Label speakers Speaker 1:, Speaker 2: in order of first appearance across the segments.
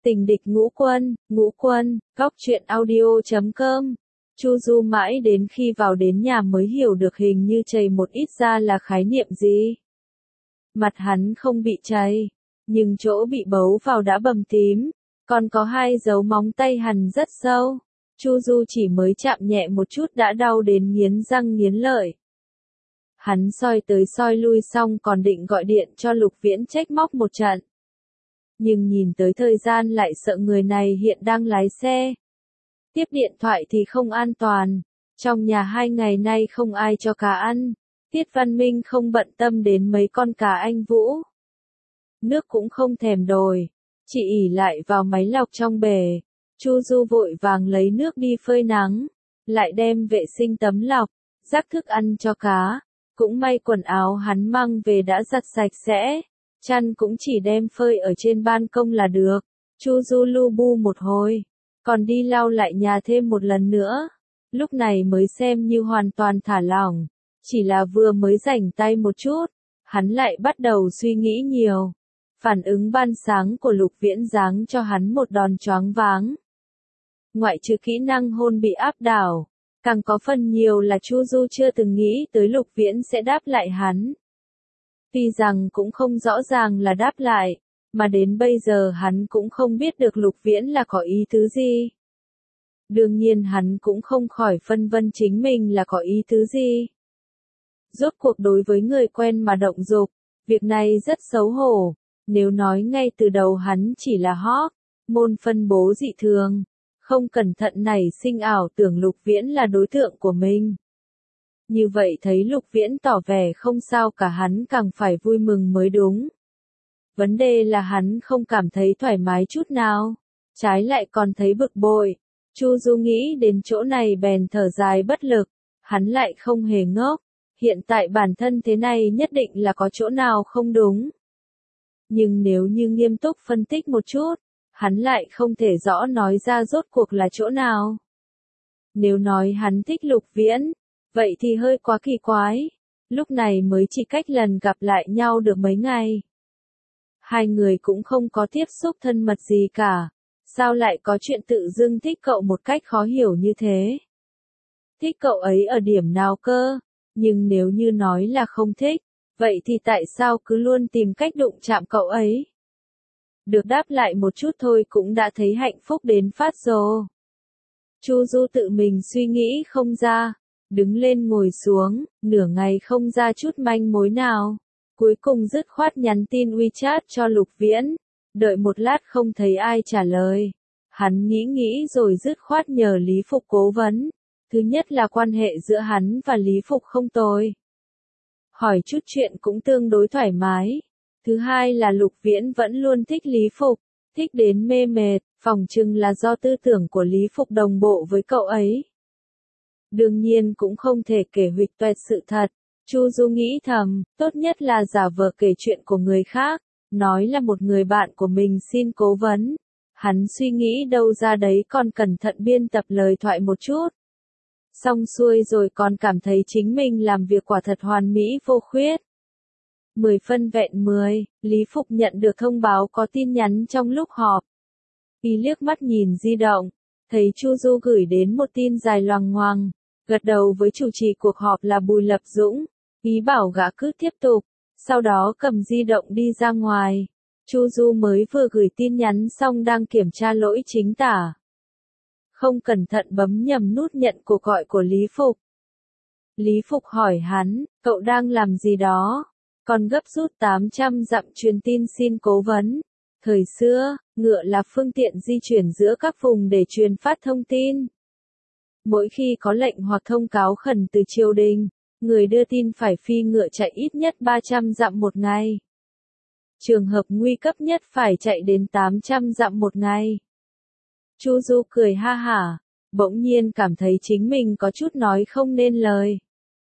Speaker 1: Tình địch ngũ quân, góc truyện audio.com. Chu Du mãi đến khi vào đến nhà mới hiểu được hình như chày một ít ra là khái niệm gì. Mặt hắn không bị chày, nhưng chỗ bị bấu vào đã bầm tím, còn có 2 dấu móng tay hằn rất sâu. Chu Du chỉ mới chạm nhẹ một chút đã đau đến nghiến răng nghiến lợi. Hắn soi tới soi lui xong còn định gọi điện cho Lục Viễn trách móc một trận. Nhưng nhìn tới thời gian lại sợ người này hiện đang lái xe. Tiếp điện thoại thì không an toàn. Trong nhà 2 ngày nay không ai cho cá ăn. Tiết Văn Minh không bận tâm đến mấy con cá anh Vũ. Nước cũng không thèm đòi, chỉ ỉ lại vào máy lọc trong bể. Chu Du vội vàng lấy nước đi phơi nắng, lại đem vệ sinh tấm lọc, rắc thức ăn cho cá. Cũng may quần áo hắn mang về đã giặt sạch sẽ, chăn cũng chỉ đem phơi ở trên ban công là được. Chu Du lu bu một hồi, còn đi lau lại nhà thêm một lần nữa. Lúc này mới xem như hoàn toàn thả lỏng, chỉ là vừa mới rảnh tay một chút, hắn lại bắt đầu suy nghĩ nhiều. Phản ứng ban sáng của Lục Viễn giáng cho hắn một đòn choáng váng. Ngoại trừ kỹ năng hôn bị áp đảo, càng có phần nhiều là Chu Du chưa từng nghĩ tới Lục Viễn sẽ đáp lại hắn. Tuy rằng cũng không rõ ràng là đáp lại, mà đến bây giờ hắn cũng không biết được Lục Viễn là có ý tứ gì. Đương nhiên hắn cũng không khỏi phân vân chính mình là có ý tứ gì. Rốt cuộc đối với người quen mà động dục, việc này rất xấu hổ. Nếu nói ngay từ đầu hắn chỉ là môn phân bố dị thường, không cẩn thận nảy sinh ảo tưởng Lục Viễn là đối tượng của mình. Như vậy thấy Lục Viễn tỏ vẻ không sao cả hắn càng phải vui mừng mới đúng. Vấn đề là hắn không cảm thấy thoải mái chút nào, trái lại còn thấy bực bội. Chu Du nghĩ đến chỗ này bèn thở dài bất lực, hắn lại không hề ngốc, hiện tại bản thân thế này nhất định là có chỗ nào không đúng. Nhưng nếu như nghiêm túc phân tích một chút, hắn lại không thể rõ nói ra rốt cuộc là chỗ nào. Nếu nói hắn thích Lục Viễn, vậy thì hơi quá kỳ quái. Lúc này mới chỉ cách lần gặp lại nhau được mấy ngày. 2 người cũng không có tiếp xúc thân mật gì cả. Sao lại có chuyện tự dưng thích cậu một cách khó hiểu như thế? Thích cậu ấy ở điểm nào cơ? Nhưng nếu như nói là không thích, vậy thì tại sao cứ luôn tìm cách đụng chạm cậu ấy? Được đáp lại một chút thôi cũng đã thấy hạnh phúc đến phát rồ. Chu Du tự mình suy nghĩ không ra, đứng lên ngồi xuống, nửa ngày không ra chút manh mối nào. Cuối cùng dứt khoát nhắn tin WeChat cho Lục Viễn, đợi một lát không thấy ai trả lời. Hắn nghĩ rồi dứt khoát nhờ Lý Phục cố vấn. Thứ nhất là quan hệ giữa hắn và Lý Phục không tồi. Hỏi chút chuyện cũng tương đối thoải mái. Thứ hai là Lục Viễn vẫn luôn thích Lý Phục, thích đến mê mệt, phỏng chừng là do tư tưởng của Lý Phục đồng bộ với cậu ấy. Đương nhiên cũng không thể kể huỵch toẹt sự thật. Chu Du nghĩ thầm, tốt nhất là giả vờ kể chuyện của người khác, nói là một người bạn của mình xin cố vấn. Hắn suy nghĩ đâu ra đấy còn cẩn thận biên tập lời thoại một chút. Xong xuôi rồi còn cảm thấy chính mình làm việc quả thật hoàn mỹ vô khuyết. 10 phân vẹn 10, Lý Phục nhận được thông báo có tin nhắn trong lúc họp. Y liếc mắt nhìn di động, thấy Chu Du gửi đến một tin dài loằng ngoằng, gật đầu với chủ trì cuộc họp là Bùi Lập Dũng, ý bảo gã cứ tiếp tục, sau đó cầm di động đi ra ngoài. Chu Du mới vừa gửi tin nhắn xong đang kiểm tra lỗi chính tả. Không cẩn thận bấm nhầm nút nhận cuộc gọi của Lý Phục. Lý Phục hỏi hắn, cậu đang làm gì đó? Còn gấp rút 800 dặm truyền tin xin cố vấn. Thời xưa, ngựa là phương tiện di chuyển giữa các vùng để truyền phát thông tin. Mỗi khi có lệnh hoặc thông cáo khẩn từ triều đình, người đưa tin phải phi ngựa chạy ít nhất 300 dặm một ngày. Trường hợp nguy cấp nhất phải chạy đến 800 dặm một ngày. Chu Du cười ha hả, bỗng nhiên cảm thấy chính mình có chút nói không nên lời.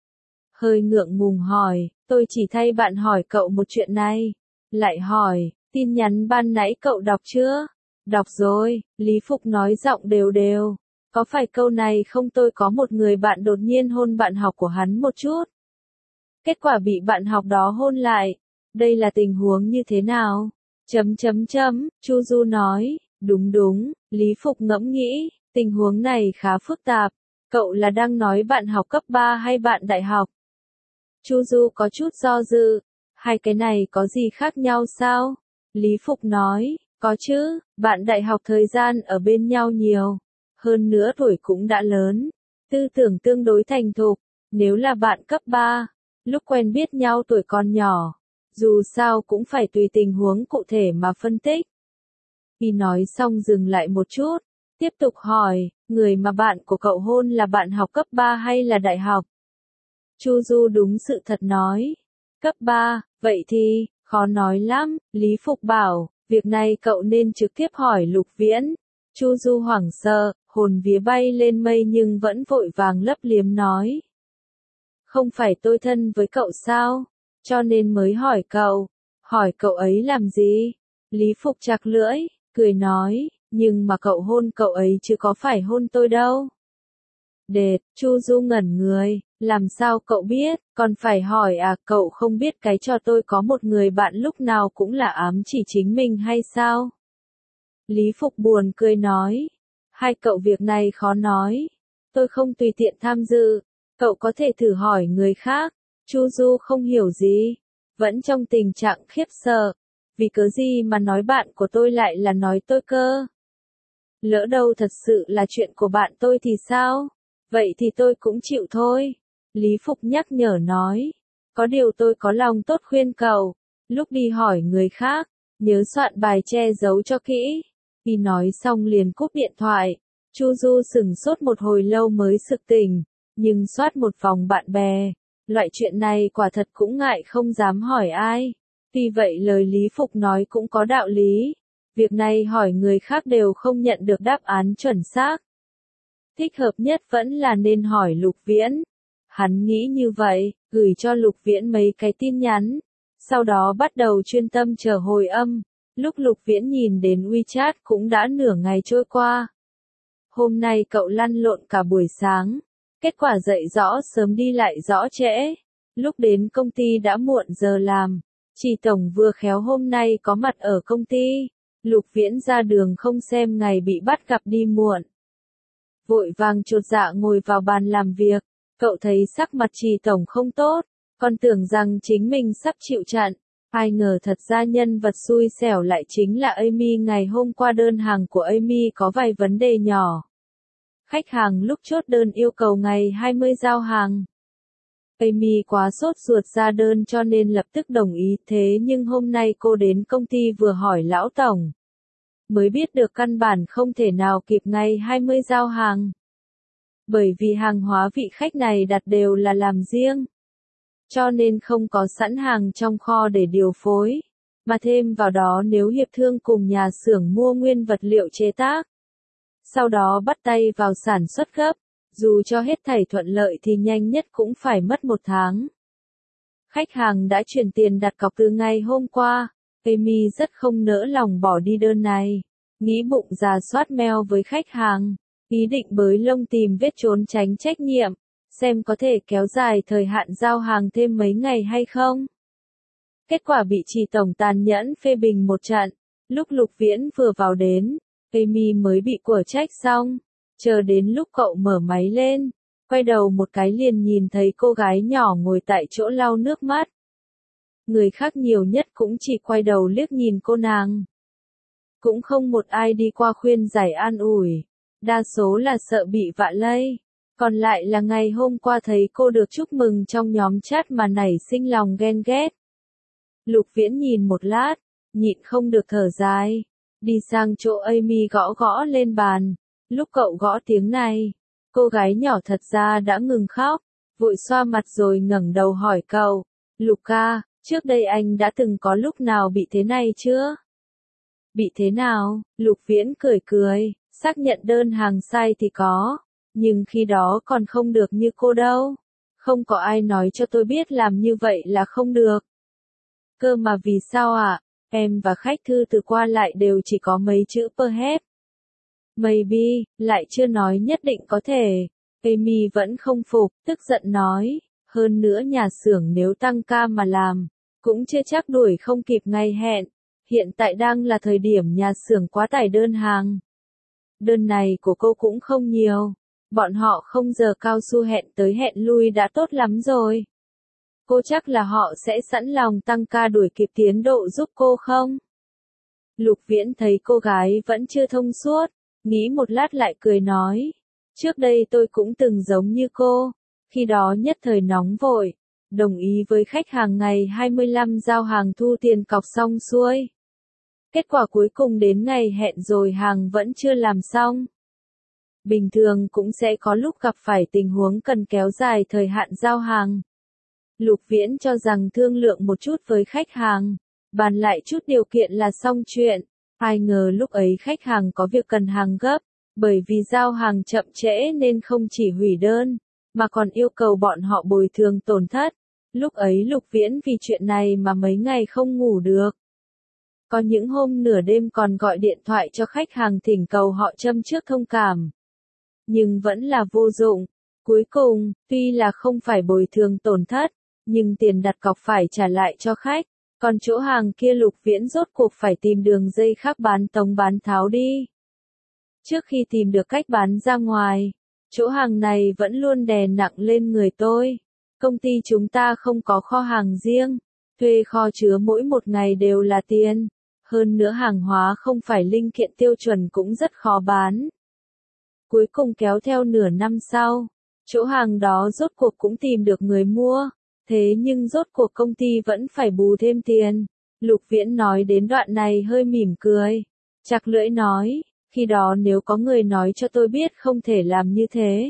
Speaker 1: Hơi ngượng ngùng hỏi, tôi chỉ thay bạn hỏi cậu một chuyện này. Lại hỏi, tin nhắn ban nãy cậu đọc chưa? Đọc rồi, Lý Phục nói giọng đều đều. Có phải câu này không, tôi có một người bạn đột nhiên hôn bạn học của hắn một chút. Kết quả bị bạn học đó hôn lại. Đây là tình huống như thế nào? Chu Du nói, Đúng, Lý Phục ngẫm nghĩ, tình huống này khá phức tạp. Cậu là đang nói bạn học cấp 3 hay bạn đại học? Chu Du có chút do dự. Hai cái này có gì khác nhau sao? Lý Phục nói, có chứ, bạn đại học thời gian ở bên nhau nhiều. Hơn nữa tuổi cũng đã lớn. Tư tưởng tương đối thành thục. Nếu là bạn cấp 3, lúc quen biết nhau tuổi còn nhỏ. Dù sao cũng phải tùy tình huống cụ thể mà phân tích. Khi nói xong dừng lại một chút. Tiếp tục hỏi, người mà bạn của cậu hôn là bạn học cấp 3 hay là đại học? Chu Du đúng sự thật nói. Cấp 3, vậy thì, khó nói lắm, Lý Phục bảo, việc này cậu nên trực tiếp hỏi Lục Viễn. Chu Du hoảng sợ, hồn vía bay lên mây nhưng vẫn vội vàng lấp liếm nói. Không phải tôi thân với cậu sao? Cho nên mới hỏi cậu. Hỏi cậu ấy làm gì? Lý Phục chặt lưỡi, cười nói, nhưng mà cậu hôn cậu ấy chứ có phải hôn tôi đâu. Đệt, Chu Du ngẩn người, làm sao cậu biết, còn phải hỏi à, cậu không biết cái trò tôi có một người bạn lúc nào cũng là ám chỉ chính mình hay sao? Lý Phục buồn cười nói, hai cậu việc này khó nói, tôi không tùy tiện tham dự, cậu có thể thử hỏi người khác. Chu Du không hiểu gì, vẫn trong tình trạng khiếp sợ, vì cớ gì mà nói bạn của tôi lại là nói tôi cơ? Lỡ đâu thật sự là chuyện của bạn tôi thì sao? Vậy thì tôi cũng chịu thôi. Lý Phục nhắc nhở nói. Có điều tôi có lòng tốt khuyên cậu. Lúc đi hỏi người khác, nhớ soạn bài che giấu cho kỹ. Khi nói xong liền cúp điện thoại. Chu Du sửng sốt một hồi lâu mới sực tỉnh. Nhưng soát một vòng bạn bè. Loại chuyện này quả thật cũng ngại không dám hỏi ai. Tuy vậy lời Lý Phục nói cũng có đạo lý. Việc này hỏi người khác đều không nhận được đáp án chuẩn xác. Thích hợp nhất vẫn là nên hỏi Lục Viễn. Hắn nghĩ như vậy, gửi cho Lục Viễn mấy cái tin nhắn. Sau đó bắt đầu chuyên tâm chờ hồi âm. Lúc Lục Viễn nhìn đến WeChat cũng đã nửa ngày trôi qua. Hôm nay cậu lăn lộn cả buổi sáng. Kết quả dậy rõ sớm đi lại rõ trễ. Lúc đến công ty đã muộn giờ làm. Chị Tổng vừa khéo hôm nay có mặt ở công ty. Lục Viễn ra đường không xem ngày bị bắt gặp đi muộn. Vội vàng chột dạ ngồi vào bàn làm việc, cậu thấy sắc mặt Trì Tổng không tốt, còn tưởng rằng chính mình sắp chịu trận. Ai ngờ thật ra nhân vật xui xẻo lại chính là Amy. Ngày hôm qua đơn hàng của Amy có vài vấn đề nhỏ. Khách hàng lúc chốt đơn yêu cầu ngày 20 giao hàng. Amy quá sốt ruột ra đơn cho nên lập tức đồng ý, thế nhưng hôm nay cô đến công ty vừa hỏi lão tổng. Mới biết được căn bản không thể nào kịp ngày 20 giao hàng. Bởi vì hàng hóa vị khách này đặt đều là làm riêng. Cho nên không có sẵn hàng trong kho để điều phối. Mà thêm vào đó nếu hiệp thương cùng nhà xưởng mua nguyên vật liệu chế tác. Sau đó bắt tay vào sản xuất gấp. Dù cho hết thảy thuận lợi thì nhanh nhất cũng phải mất 1 tháng. Khách hàng đã chuyển tiền đặt cọc từ ngày hôm qua. Amy rất không nỡ lòng bỏ đi đơn này. Nghĩ bụng rà soát mail với khách hàng. Ý định bới lông tìm vết trốn tránh trách nhiệm. Xem có thể kéo dài thời hạn giao hàng thêm mấy ngày hay không. Kết quả bị Trì Tổng tàn nhẫn phê bình một trận. Lúc Lục Viễn vừa vào đến, Amy mới bị của trách xong. Chờ đến lúc cậu mở máy lên, quay đầu một cái liền nhìn thấy cô gái nhỏ ngồi tại chỗ lau nước mắt. Người khác nhiều nhất cũng chỉ quay đầu liếc nhìn cô nàng. Cũng không một ai đi qua khuyên giải an ủi. Đa số là sợ bị vạ lây. Còn lại là ngày hôm qua thấy cô được chúc mừng trong nhóm chat mà nảy sinh lòng ghen ghét. Lục Viễn nhìn một lát, nhịn không được thở dài. Đi sang chỗ Amy gõ gõ lên bàn. Lúc cậu gõ tiếng này, cô gái nhỏ thật ra đã ngừng khóc. Vội xoa mặt rồi ngẩng đầu hỏi cậu. Lục ca, trước đây anh đã từng có lúc nào bị thế này chưa? Bị thế nào? Lục Viễn cười cười, xác nhận đơn hàng sai thì có. Nhưng khi đó còn không được như cô đâu. Không có ai nói cho tôi biết làm như vậy là không được. Cơ mà vì sao ạ? Em và khách thư từ qua lại đều chỉ có mấy chữ perhaps. Maybe, lại chưa nói nhất định có thể. Amy vẫn không phục, tức giận nói. Hơn nữa nhà xưởng nếu tăng ca mà làm, cũng chưa chắc đuổi không kịp ngày hẹn. Hiện tại đang là thời điểm nhà xưởng quá tải đơn hàng. Đơn này của cô cũng không nhiều. Bọn họ không giờ cao su hẹn tới hẹn lui đã tốt lắm rồi. Cô chắc là họ sẽ sẵn lòng tăng ca đuổi kịp tiến độ giúp cô không? Lục Viễn thấy cô gái vẫn chưa thông suốt, nghĩ một lát lại cười nói. Trước đây tôi cũng từng giống như cô, khi đó nhất thời nóng vội, đồng ý với khách hàng ngày 25 giao hàng thu tiền cọc xong xuôi. Kết quả cuối cùng đến ngày hẹn rồi hàng vẫn chưa làm xong. Bình thường cũng sẽ có lúc gặp phải tình huống cần kéo dài thời hạn giao hàng. Lục Viễn cho rằng thương lượng một chút với khách hàng, bàn lại chút điều kiện là xong chuyện. Ai ngờ lúc ấy khách hàng có việc cần hàng gấp, bởi vì giao hàng chậm trễ nên không chỉ hủy đơn, mà còn yêu cầu bọn họ bồi thường tổn thất. Lúc ấy Lục Viễn vì chuyện này mà mấy ngày không ngủ được. Có những hôm nửa đêm còn gọi điện thoại cho khách hàng thỉnh cầu họ châm trước thông cảm. Nhưng vẫn là vô dụng. Cuối cùng, tuy là không phải bồi thường tổn thất, nhưng tiền đặt cọc phải trả lại cho khách. Còn chỗ hàng kia Lục Viễn rốt cuộc phải tìm đường dây khác bán tống bán tháo đi. Trước khi tìm được cách bán ra ngoài, chỗ hàng này vẫn luôn đè nặng lên người tôi. Công ty chúng ta không có kho hàng riêng, thuê kho chứa mỗi một ngày đều là tiền. Hơn nữa hàng hóa không phải linh kiện tiêu chuẩn cũng rất khó bán. Cuối cùng kéo theo nửa năm sau, chỗ hàng đó rốt cuộc cũng tìm được người mua. Thế nhưng rốt cuộc công ty vẫn phải bù thêm tiền. Lục Viễn nói đến đoạn này hơi mỉm cười. Chặt lưỡi nói, khi đó nếu có người nói cho tôi biết không thể làm như thế,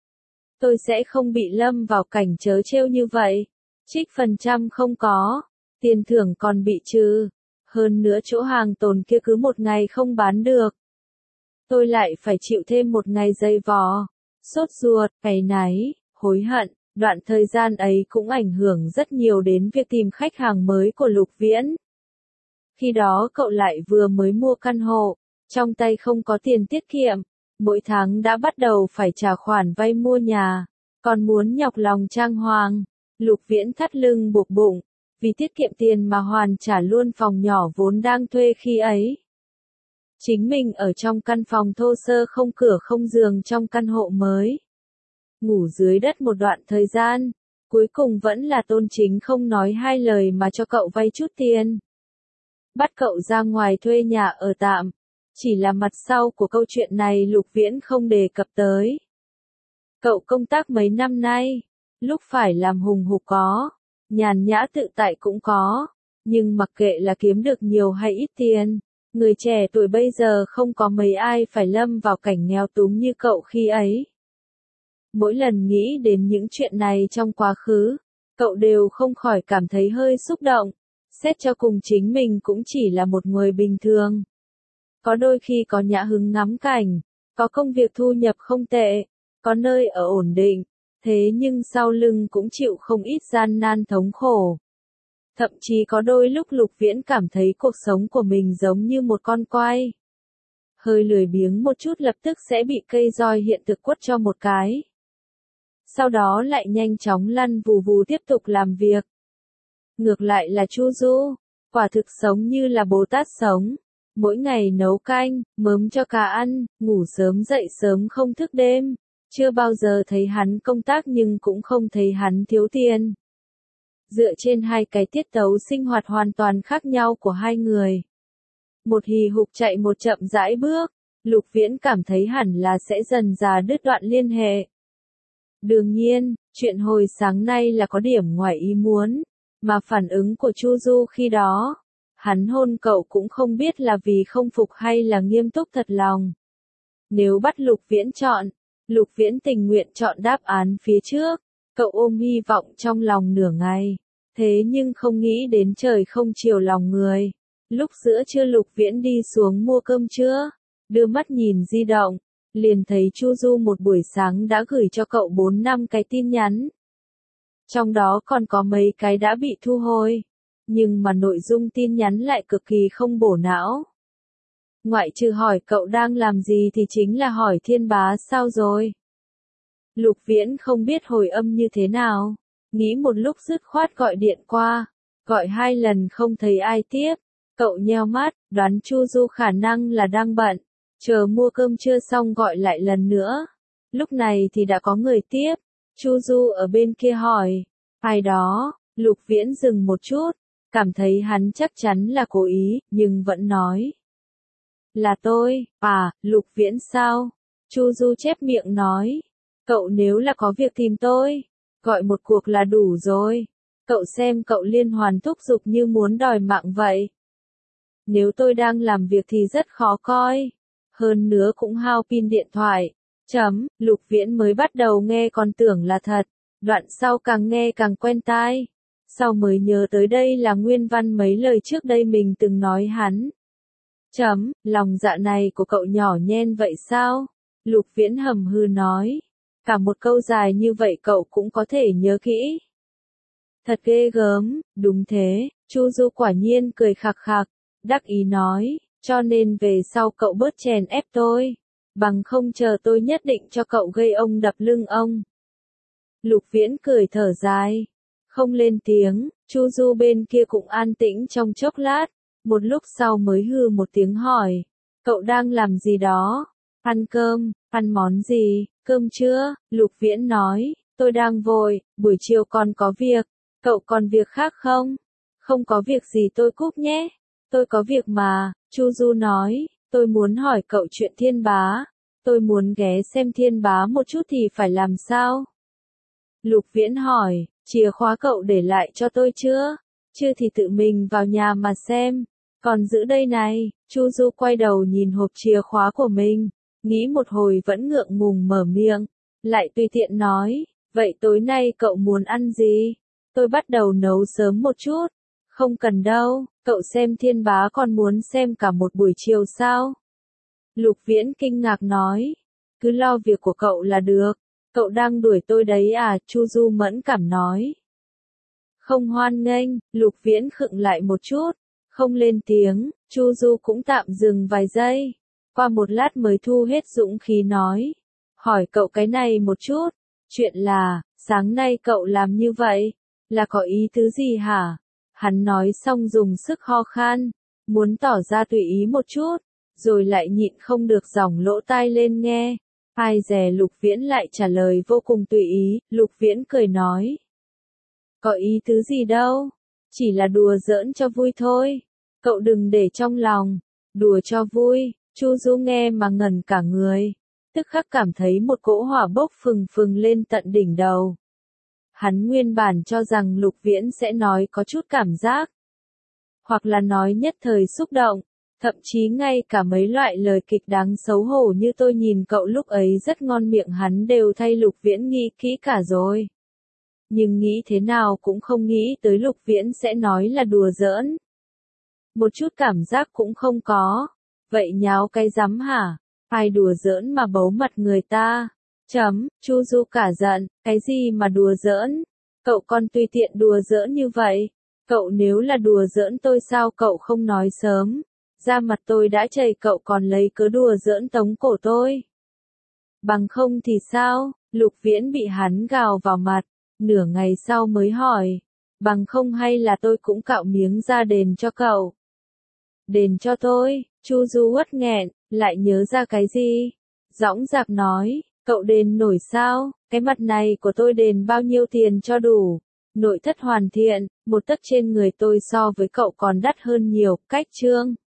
Speaker 1: tôi sẽ không bị lâm vào cảnh trớ trêu như vậy. Trích phần trăm không có, tiền thưởng còn bị trừ. Hơn nữa chỗ hàng tồn kia cứ một ngày không bán được, tôi lại phải chịu thêm một ngày dày vò, sốt ruột, áy náy, hối hận. Đoạn thời gian ấy cũng ảnh hưởng rất nhiều đến việc tìm khách hàng mới của Lục Viễn. Khi đó cậu lại vừa mới mua căn hộ, trong tay không có tiền tiết kiệm, mỗi tháng đã bắt đầu phải trả khoản vay mua nhà, còn muốn nhọc lòng trang hoàng. Lục Viễn thắt lưng buộc bụng, vì tiết kiệm tiền mà hoàn trả luôn phòng nhỏ vốn đang thuê khi ấy. Chính mình ở trong căn phòng thô sơ không cửa không giường trong căn hộ mới. Ngủ dưới đất một đoạn thời gian, cuối cùng vẫn là Tôn Chính không nói hai lời mà cho cậu vay chút tiền. Bắt cậu ra ngoài thuê nhà ở tạm, chỉ là mặt sau của câu chuyện này Lục Viễn không đề cập tới. Cậu công tác mấy năm nay, lúc phải làm hùng hục có, nhàn nhã tự tại cũng có, nhưng mặc kệ là kiếm được nhiều hay ít tiền, người trẻ tuổi bây giờ không có mấy ai phải lâm vào cảnh nghèo túng như cậu khi ấy. Mỗi lần nghĩ đến những chuyện này trong quá khứ, cậu đều không khỏi cảm thấy hơi xúc động. Xét cho cùng chính mình cũng chỉ là một người bình thường. Có đôi khi có nhã hứng ngắm cảnh, có công việc thu nhập không tệ, có nơi ở ổn định, thế nhưng sau lưng cũng chịu không ít gian nan thống khổ. Thậm chí có đôi lúc Lục Viễn cảm thấy cuộc sống của mình giống như một con quay. Hơi lười biếng một chút lập tức sẽ bị cây roi hiện thực quất cho một cái. Sau đó lại nhanh chóng lăn vù vù tiếp tục làm việc. Ngược lại là Chu Du, quả thực sống như là Bồ Tát sống. Mỗi ngày nấu canh, mớm cho cá ăn, ngủ sớm dậy sớm không thức đêm. Chưa bao giờ thấy hắn công tác nhưng cũng không thấy hắn thiếu tiền. Dựa trên hai cái tiết tấu sinh hoạt hoàn toàn khác nhau của hai người. Một hì hục chạy một chậm rãi bước, Lục Viễn cảm thấy hẳn là sẽ dần dà đứt đoạn liên hệ. Đương nhiên, chuyện hồi sáng nay là có điểm ngoài ý muốn, mà phản ứng của Chu Du khi đó, hắn hôn cậu cũng không biết là vì không phục hay là nghiêm túc thật lòng. Nếu bắt Lục Viễn chọn, Lục Viễn tình nguyện chọn đáp án phía trước, cậu ôm hy vọng trong lòng nửa ngày, thế nhưng không nghĩ đến trời không chiều lòng người. Lúc giữa trưa Lục Viễn đi xuống mua cơm trưa, đưa mắt nhìn di động, liền thấy Chu Du một buổi sáng đã gửi cho cậu 4-5 cái tin nhắn. Trong đó còn có mấy cái đã bị thu hồi, nhưng mà nội dung tin nhắn lại cực kỳ không bổ não. Ngoại trừ hỏi cậu đang làm gì thì chính là hỏi Thiên Bá sao rồi. Lục Viễn không biết hồi âm như thế nào, nghĩ một lúc dứt khoát gọi điện qua, gọi 2 lần không thấy ai tiếp, Cậu nheo mắt, đoán Chu Du khả năng là đang bận, chờ mua cơm trưa xong gọi lại lần nữa. Lúc này thì đã có người tiếp, Chu Du ở bên kia hỏi, ai đó, Lục Viễn dừng một chút, cảm thấy hắn chắc chắn là cố ý, nhưng vẫn nói. Là tôi, à, Lục Viễn sao? Chu Du chép miệng nói, cậu nếu là có việc tìm tôi, gọi một cuộc là đủ rồi. Cậu xem cậu liên hoàn thúc giục như muốn đòi mạng vậy. Nếu tôi đang làm việc thì rất khó coi. Hơn nữa cũng hao pin điện thoại. Lục Viễn mới bắt đầu nghe còn tưởng là thật. Đoạn sau càng nghe càng quen tai. Sau mới nhớ tới đây là nguyên văn mấy lời trước đây mình từng nói hắn. Lòng dạ này của cậu nhỏ nhen vậy sao? Lục Viễn hầm hừ nói. Cả một câu dài như vậy cậu cũng có thể nhớ kỹ. Thật ghê gớm, đúng thế, Chu Du quả nhiên cười khạc khạc, đắc ý nói, cho nên về sau cậu bớt chèn ép tôi, bằng không chờ tôi nhất định cho cậu gây ông đập lưng ông. Lục Viễn cười thở dài, không lên tiếng, Chu Du bên kia cũng an tĩnh trong chốc lát, một lúc sau mới hừ một tiếng hỏi, cậu đang làm gì đó? Ăn cơm, ăn món gì? Cơm chưa? Lục Viễn nói, tôi đang vội, buổi chiều còn có việc. Cậu còn việc khác không? Không có việc gì tôi cúp nhé. Tôi có việc mà, Chu Du nói, tôi muốn hỏi cậu chuyện Thiên Bá. Tôi muốn ghé xem Thiên Bá một chút thì phải làm sao? Lục Viễn hỏi, chìa khóa cậu để lại cho tôi chưa? Chưa thì tự mình vào nhà mà xem. Còn giữ đây này, Chu Du quay đầu nhìn hộp chìa khóa của mình, nghĩ một hồi vẫn ngượng ngùng mở miệng, lại tùy tiện nói, vậy tối nay cậu muốn ăn gì? Tôi bắt đầu nấu sớm một chút. Không cần đâu, cậu xem Thiên Bá còn muốn xem cả một buổi chiều sao? Lục Viễn kinh ngạc nói, cứ lo việc của cậu là được, cậu đang đuổi tôi đấy à? Chu Du mẫn cảm nói. Không hoan nghênh, Lục Viễn khựng lại một chút, không lên tiếng, Chu Du cũng tạm dừng vài giây, qua một lát mới thu hết dũng khí nói, hỏi cậu cái này một chút, chuyện là, sáng nay cậu làm như vậy, là có ý tứ gì hả? Hắn nói xong dùng sức ho khan, muốn tỏ ra tùy ý một chút, rồi lại nhịn không được giỏng lỗ tai lên nghe. Ai dè Lục Viễn lại trả lời vô cùng tùy ý, Lục Viễn cười nói. Có ý tứ gì đâu, chỉ là đùa giỡn cho vui thôi, cậu đừng để trong lòng, đùa cho vui. Chu Du nghe mà ngẩn cả người, tức khắc cảm thấy một cỗ hỏa bốc phừng phừng lên tận đỉnh đầu. Hắn nguyên bản cho rằng Lục Viễn sẽ nói có chút cảm giác, hoặc là nói nhất thời xúc động, thậm chí ngay cả mấy loại lời kịch đáng xấu hổ như tôi nhìn cậu lúc ấy rất ngon miệng hắn đều thay Lục Viễn nghĩ kỹ cả rồi. Nhưng nghĩ thế nào cũng không nghĩ tới Lục Viễn sẽ nói là đùa giỡn. Một chút cảm giác cũng không có. Vậy nháo cái rắm hả? Ai đùa giỡn mà bấu mặt người ta? Chu Du cả giận, cái gì mà đùa giỡn? Cậu còn tùy tiện đùa giỡn như vậy? Cậu nếu là đùa giỡn tôi sao cậu không nói sớm? Da mặt tôi đã chảy cậu còn lấy cớ đùa giỡn tống cổ tôi. Bằng không thì sao? Lục Viễn bị hắn gào vào mặt, nửa ngày sau mới hỏi. Bằng không hay là tôi cũng cạo miếng ra đền cho cậu? Đền cho tôi? Chu Du uất nghẹn, lại nhớ ra cái gì? Dõng dạc nói, cậu đền nổi sao? Cái mặt này của tôi đền bao nhiêu tiền cho đủ? Nội thất hoàn thiện, một tấc trên người tôi so với cậu còn đắt hơn nhiều, cách trương.